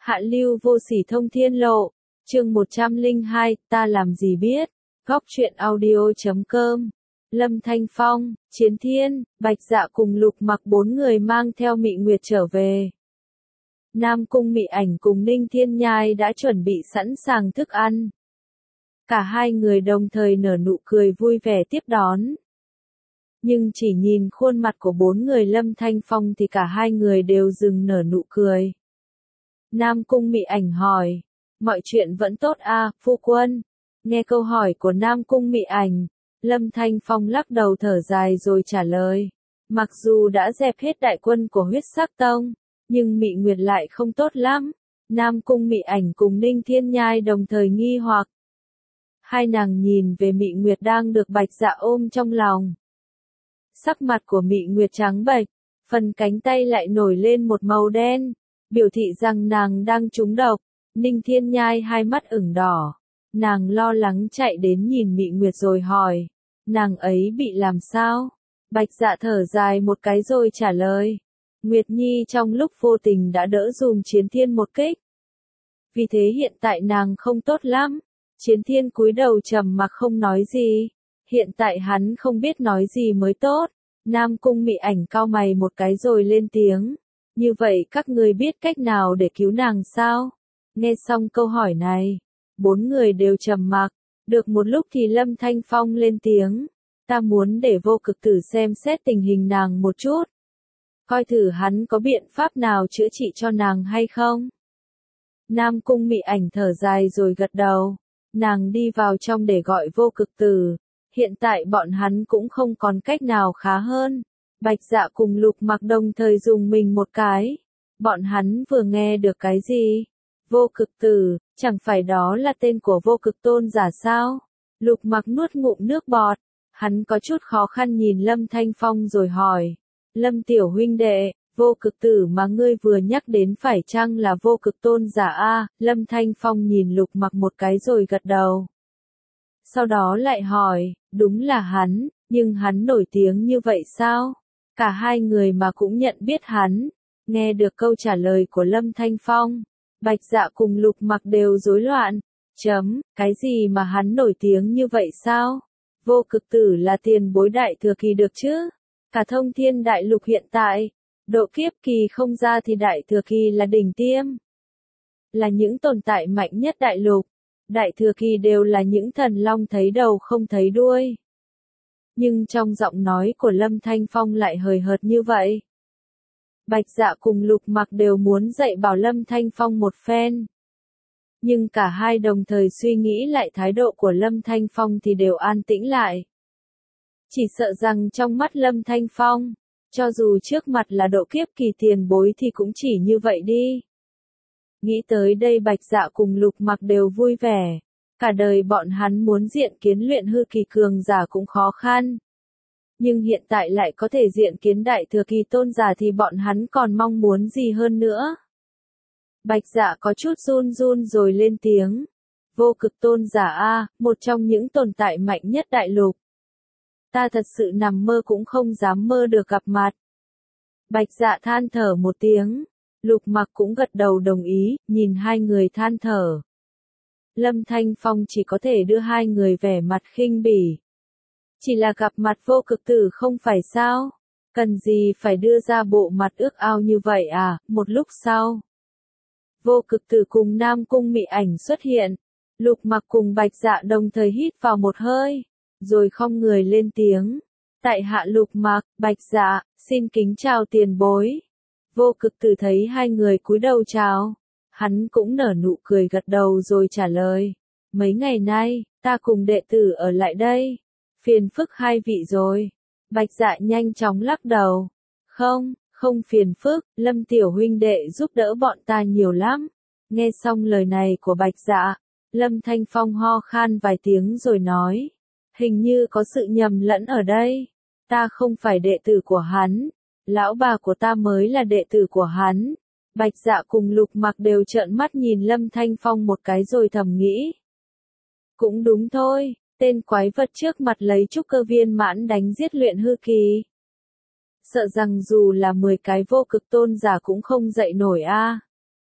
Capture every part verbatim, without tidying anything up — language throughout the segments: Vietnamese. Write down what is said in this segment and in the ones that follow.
Hạ lưu vô sỉ thông thiên lộ, chương một trăm lẻ hai, ta làm gì biết, góc truyện audio chấm com. Lâm Thanh Phong, Chiến Thiên, Bạch Dạ cùng Lục Mặc bốn người mang theo Mị Nguyệt trở về. Nam Cung Mị Ảnh cùng Ninh Thiên Nhai đã chuẩn bị sẵn sàng thức ăn. Cả hai người đồng thời nở nụ cười vui vẻ tiếp đón. Nhưng chỉ nhìn khuôn mặt của bốn người Lâm Thanh Phong thì cả hai người đều dừng nở nụ cười. Nam Cung Mị Ảnh hỏi, mọi chuyện vẫn tốt à, phu quân? Nghe câu hỏi của Nam Cung Mị Ảnh, Lâm Thanh Phong lắc đầu thở dài rồi trả lời. Mặc dù đã dẹp hết đại quân của huyết sắc tông, nhưng Mị Nguyệt lại không tốt lắm. Nam Cung Mị Ảnh cùng Ninh Thiên Nhai đồng thời nghi hoặc. Hai nàng nhìn về Mị Nguyệt đang được Bạch Dạ ôm trong lòng. Sắc mặt của Mị Nguyệt trắng bệch, phần cánh tay lại nổi lên một màu đen, biểu thị rằng nàng đang trúng độc. Ninh Thiên Nhai hai mắt ửng đỏ, nàng lo lắng chạy đến nhìn Mị Nguyệt rồi hỏi, nàng ấy bị làm sao? Bạch Dạ thở dài một cái rồi trả lời, Nguyệt Nhi trong lúc vô tình đã đỡ dùm Chiến Thiên một kích. Vì thế hiện tại nàng không tốt lắm. Chiến Thiên cúi đầu trầm mặc không nói gì. Hiện tại hắn không biết nói gì mới tốt. Nam Cung Mị Ảnh cau mày một cái rồi lên tiếng. Như vậy các ngươi biết cách nào để cứu nàng sao? Nghe xong câu hỏi này, bốn người đều trầm mặc. Được một lúc thì Lâm Thanh Phong lên tiếng. Ta muốn để Vô Cực Tử xem xét tình hình nàng một chút. Coi thử hắn có biện pháp nào chữa trị cho nàng hay không? Nam Cung Mị Ảnh thở dài rồi gật đầu. Nàng đi vào trong để gọi Vô Cực Tử. Hiện tại bọn hắn cũng không còn cách nào khá hơn. Bạch Dạ cùng Lục Mặc đồng thời dùng mình một cái. Bọn hắn vừa nghe được cái gì? Vô Cực Tử, chẳng phải đó là tên của Vô Cực Tôn giả sao? Lục Mặc nuốt ngụm nước bọt. Hắn có chút khó khăn nhìn Lâm Thanh Phong rồi hỏi. Lâm tiểu huynh đệ, Vô Cực Tử mà ngươi vừa nhắc đến phải chăng là Vô Cực Tôn giả a? Lâm Thanh Phong nhìn Lục Mặc một cái rồi gật đầu. Sau đó lại hỏi, đúng là hắn, nhưng hắn nổi tiếng như vậy sao? Cả hai người mà cũng nhận biết hắn. Nghe được câu trả lời của Lâm Thanh Phong, Bạch Dạ cùng Lục Mặc đều rối loạn. Chấm, cái gì mà hắn nổi tiếng như vậy sao? Vô Cực Tử là tiền bối đại thừa kỳ được chứ? Cả thông thiên đại lục hiện tại, độ kiếp kỳ không ra thì đại thừa kỳ là đỉnh tiêm. Là những tồn tại mạnh nhất đại lục. Đại thừa kỳ đều là những thần long thấy đầu không thấy đuôi. Nhưng trong giọng nói của Lâm Thanh Phong lại hời hợt như vậy. Bạch Dạ cùng Lục Mặc đều muốn dạy bảo Lâm Thanh Phong một phen. Nhưng cả hai đồng thời suy nghĩ lại thái độ của Lâm Thanh Phong thì đều an tĩnh lại. Chỉ sợ rằng trong mắt Lâm Thanh Phong, cho dù trước mặt là độ kiếp kỳ tiền bối thì cũng chỉ như vậy đi. Nghĩ tới đây Bạch Dạ cùng Lục Mặc đều vui vẻ. Cả đời bọn hắn muốn diện kiến luyện hư kỳ cường giả cũng khó khăn. Nhưng hiện tại lại có thể diện kiến đại thừa kỳ tôn giả thì bọn hắn còn mong muốn gì hơn nữa. Bạch Dạ có chút run run rồi lên tiếng. Vô Cực Tôn giả a, một trong những tồn tại mạnh nhất đại lục. Ta thật sự nằm mơ cũng không dám mơ được gặp mặt. Bạch Dạ than thở một tiếng. Lục Mặc cũng gật đầu đồng ý, nhìn hai người than thở. Lâm Thanh Phong chỉ có thể đưa hai người vẻ mặt khinh bỉ. Chỉ là gặp mặt Vô Cực Tử không phải sao? Cần gì phải đưa ra bộ mặt ước ao như vậy à? Một lúc sau, Vô Cực Tử cùng Nam Cung Mị Ảnh xuất hiện. Lục Mặc cùng Bạch Dạ đồng thời hít vào một hơi, rồi khom người lên tiếng. Tại hạ Lục Mặc, Bạch Dạ, xin kính chào tiền bối. Vô Cực Tử thấy hai người cúi đầu chào. Hắn cũng nở nụ cười gật đầu rồi trả lời. Mấy ngày nay, ta cùng đệ tử ở lại đây. Phiền phức hai vị rồi. Bạch Dạ nhanh chóng lắc đầu. Không, không phiền phức, Lâm tiểu huynh đệ giúp đỡ bọn ta nhiều lắm. Nghe xong lời này của Bạch Dạ, Lâm Thanh Phong ho khan vài tiếng rồi nói. Hình như có sự nhầm lẫn ở đây. Ta không phải đệ tử của hắn. Lão bà của ta mới là đệ tử của hắn. Bạch Dạ cùng Lục Mặc đều trợn mắt nhìn Lâm Thanh Phong một cái rồi thầm nghĩ. Cũng đúng thôi, tên quái vật trước mặt lấy trúc cơ viên mãn đánh giết luyện hư kỳ. Sợ rằng dù là mười cái Vô Cực Tôn giả cũng không dậy nổi a.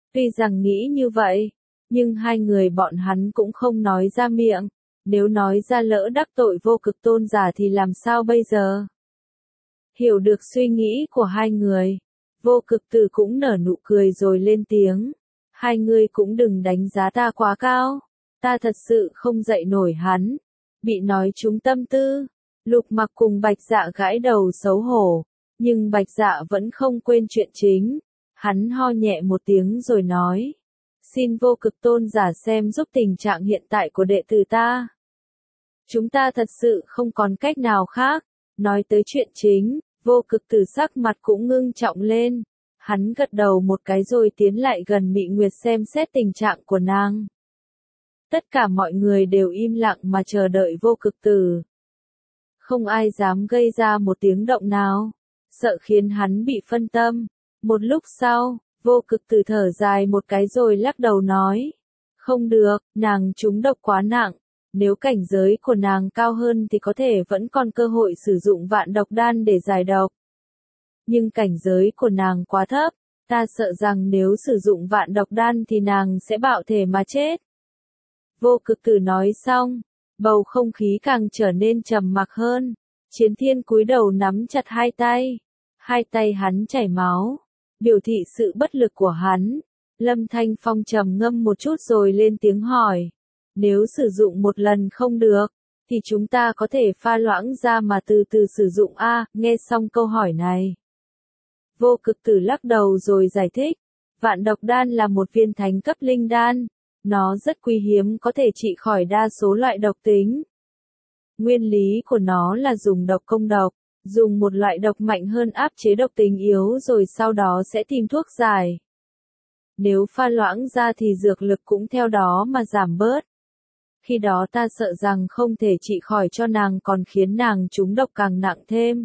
Tuy rằng nghĩ như vậy, nhưng hai người bọn hắn cũng không nói ra miệng, nếu nói ra lỡ đắc tội vô cực tôn giả thì làm sao bây giờ? Hiểu được suy nghĩ của hai người, vô cực tử cũng nở nụ cười rồi lên tiếng. Hai người cũng đừng đánh giá ta quá cao, ta thật sự không dạy nổi hắn. Bị nói trúng tâm tư, Lục Mặc cùng Bạch Dạ gãi đầu xấu hổ, nhưng Bạch Dạ vẫn không quên chuyện chính. Hắn ho nhẹ một tiếng rồi nói, xin vô cực tôn giả xem giúp tình trạng hiện tại của đệ tử ta. Chúng ta thật sự không còn cách nào khác. Nói tới chuyện chính, vô cực tử sắc mặt cũng ngưng trọng lên. Hắn gật đầu một cái rồi tiến lại gần Mị Nguyệt xem xét tình trạng của nàng. Tất cả mọi người đều im lặng mà chờ đợi vô cực tử. Không ai dám gây ra một tiếng động nào, sợ khiến hắn bị phân tâm. Một lúc sau, vô cực tử thở dài một cái rồi lắc đầu nói. Không được, nàng trúng độc quá nặng. Nếu cảnh giới của nàng cao hơn thì có thể vẫn còn cơ hội sử dụng vạn độc đan để giải độc. Nhưng cảnh giới của nàng quá thấp, ta sợ rằng nếu sử dụng vạn độc đan thì nàng sẽ bạo thể mà chết. Vô cực tử nói xong, bầu không khí càng trở nên trầm mặc hơn. Chiến Thiên cúi đầu nắm chặt hai tay. Hai tay hắn chảy máu, biểu thị sự bất lực của hắn. Lâm Thanh Phong trầm ngâm một chút rồi lên tiếng hỏi. Nếu sử dụng một lần không được, thì chúng ta có thể pha loãng ra mà từ từ sử dụng a. Nghe xong câu hỏi này, vô cực tử lắc đầu rồi giải thích. Vạn độc đan là một viên thánh cấp linh đan. Nó rất quý hiếm, có thể trị khỏi đa số loại độc tính. Nguyên lý của nó là dùng độc công độc, dùng một loại độc mạnh hơn áp chế độc tính yếu rồi sau đó sẽ tìm thuốc giải. Nếu pha loãng ra thì dược lực cũng theo đó mà giảm bớt. Khi đó ta sợ rằng không thể trị khỏi cho nàng còn khiến nàng trúng độc càng nặng thêm.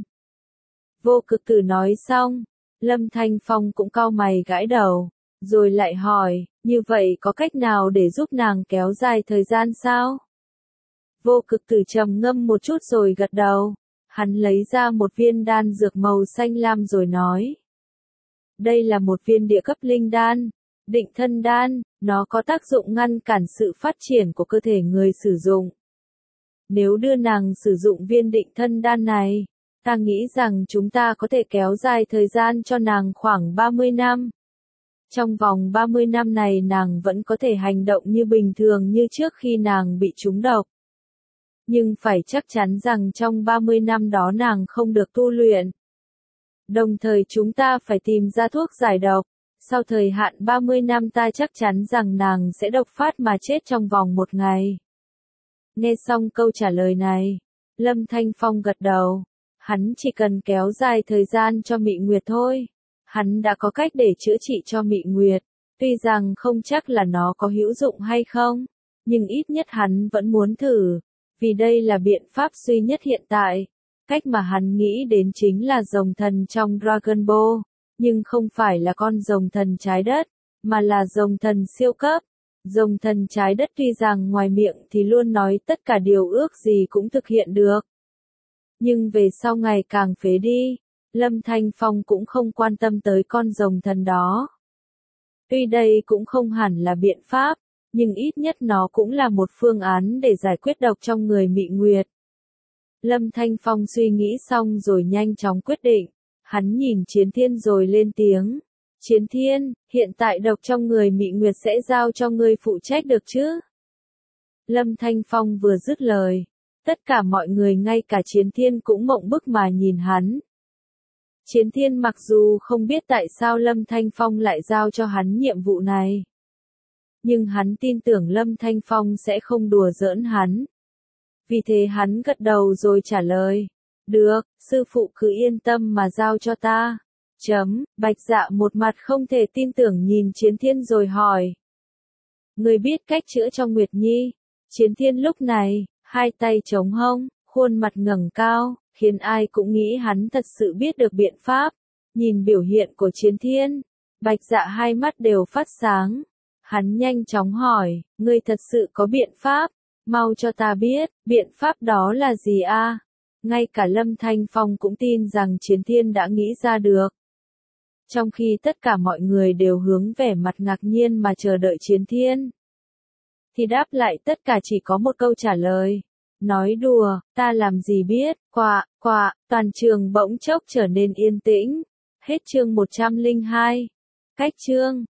Vô cực tử nói xong, Lâm Thanh Phong cũng cau mày gãi đầu, rồi lại hỏi, như vậy có cách nào để giúp nàng kéo dài thời gian sao? Vô cực tử trầm ngâm một chút rồi gật đầu, hắn lấy ra một viên đan dược màu xanh lam rồi nói. Đây là một viên địa cấp linh đan, định thân đan, nó có tác dụng ngăn cản sự phát triển của cơ thể người sử dụng. Nếu đưa nàng sử dụng viên định thân đan này, ta nghĩ rằng chúng ta có thể kéo dài thời gian cho nàng khoảng ba mươi năm. Trong vòng ba mươi năm này nàng vẫn có thể hành động như bình thường như trước khi nàng bị trúng độc. Nhưng phải chắc chắn rằng trong ba mươi năm đó nàng không được tu luyện. Đồng thời chúng ta phải tìm ra thuốc giải độc. Sau thời hạn ba mươi năm ta chắc chắn rằng nàng sẽ độc phát mà chết trong vòng một ngày. Nghe xong câu trả lời này, Lâm Thanh Phong gật đầu. Hắn chỉ cần kéo dài thời gian cho Mị Nguyệt thôi. Hắn đã có cách để chữa trị cho Mị Nguyệt. Tuy rằng không chắc là nó có hữu dụng hay không, nhưng ít nhất hắn vẫn muốn thử. Vì đây là biện pháp duy nhất hiện tại. Cách mà hắn nghĩ đến chính là rồng thần trong Dragon Ball. Nhưng không phải là con rồng thần trái đất, mà là rồng thần siêu cấp. Rồng thần trái đất tuy rằng ngoài miệng thì luôn nói tất cả điều ước gì cũng thực hiện được. Nhưng về sau ngày càng phế đi, Lâm Thanh Phong cũng không quan tâm tới con rồng thần đó. Tuy đây cũng không hẳn là biện pháp, nhưng ít nhất nó cũng là một phương án để giải quyết độc trong người Mị Nguyệt. Lâm Thanh Phong suy nghĩ xong rồi nhanh chóng quyết định. Hắn nhìn Chiến Thiên rồi lên tiếng. Chiến Thiên, hiện tại độc trong người Mị Nguyệt sẽ giao cho ngươi phụ trách được chứ? Lâm Thanh Phong vừa dứt lời. Tất cả mọi người ngay cả Chiến Thiên cũng mộng bức mà nhìn hắn. Chiến Thiên mặc dù không biết tại sao Lâm Thanh Phong lại giao cho hắn nhiệm vụ này. Nhưng hắn tin tưởng Lâm Thanh Phong sẽ không đùa giỡn hắn. Vì thế hắn gật đầu rồi trả lời. Được, sư phụ cứ yên tâm mà giao cho ta. Chấm, Bạch Dạ một mặt không thể tin tưởng nhìn Chiến Thiên rồi hỏi. Người biết cách chữa cho Nguyệt Nhi? Chiến Thiên lúc này, hai tay chống hông, khuôn mặt ngẩng cao, khiến ai cũng nghĩ hắn thật sự biết được biện pháp. Nhìn biểu hiện của Chiến Thiên, Bạch Dạ hai mắt đều phát sáng. Hắn nhanh chóng hỏi, ngươi thật sự có biện pháp? Mau cho ta biết, biện pháp đó là gì a? Ngay cả Lâm Thanh Phong cũng tin rằng Chiến Thiên đã nghĩ ra được. Trong khi tất cả mọi người đều hướng vẻ mặt ngạc nhiên mà chờ đợi Chiến Thiên, thì đáp lại tất cả chỉ có một câu trả lời. Nói đùa, ta làm gì biết, quạ, quạ, toàn trường bỗng chốc trở nên yên tĩnh. Hết chương một trăm lẻ hai. Cách chương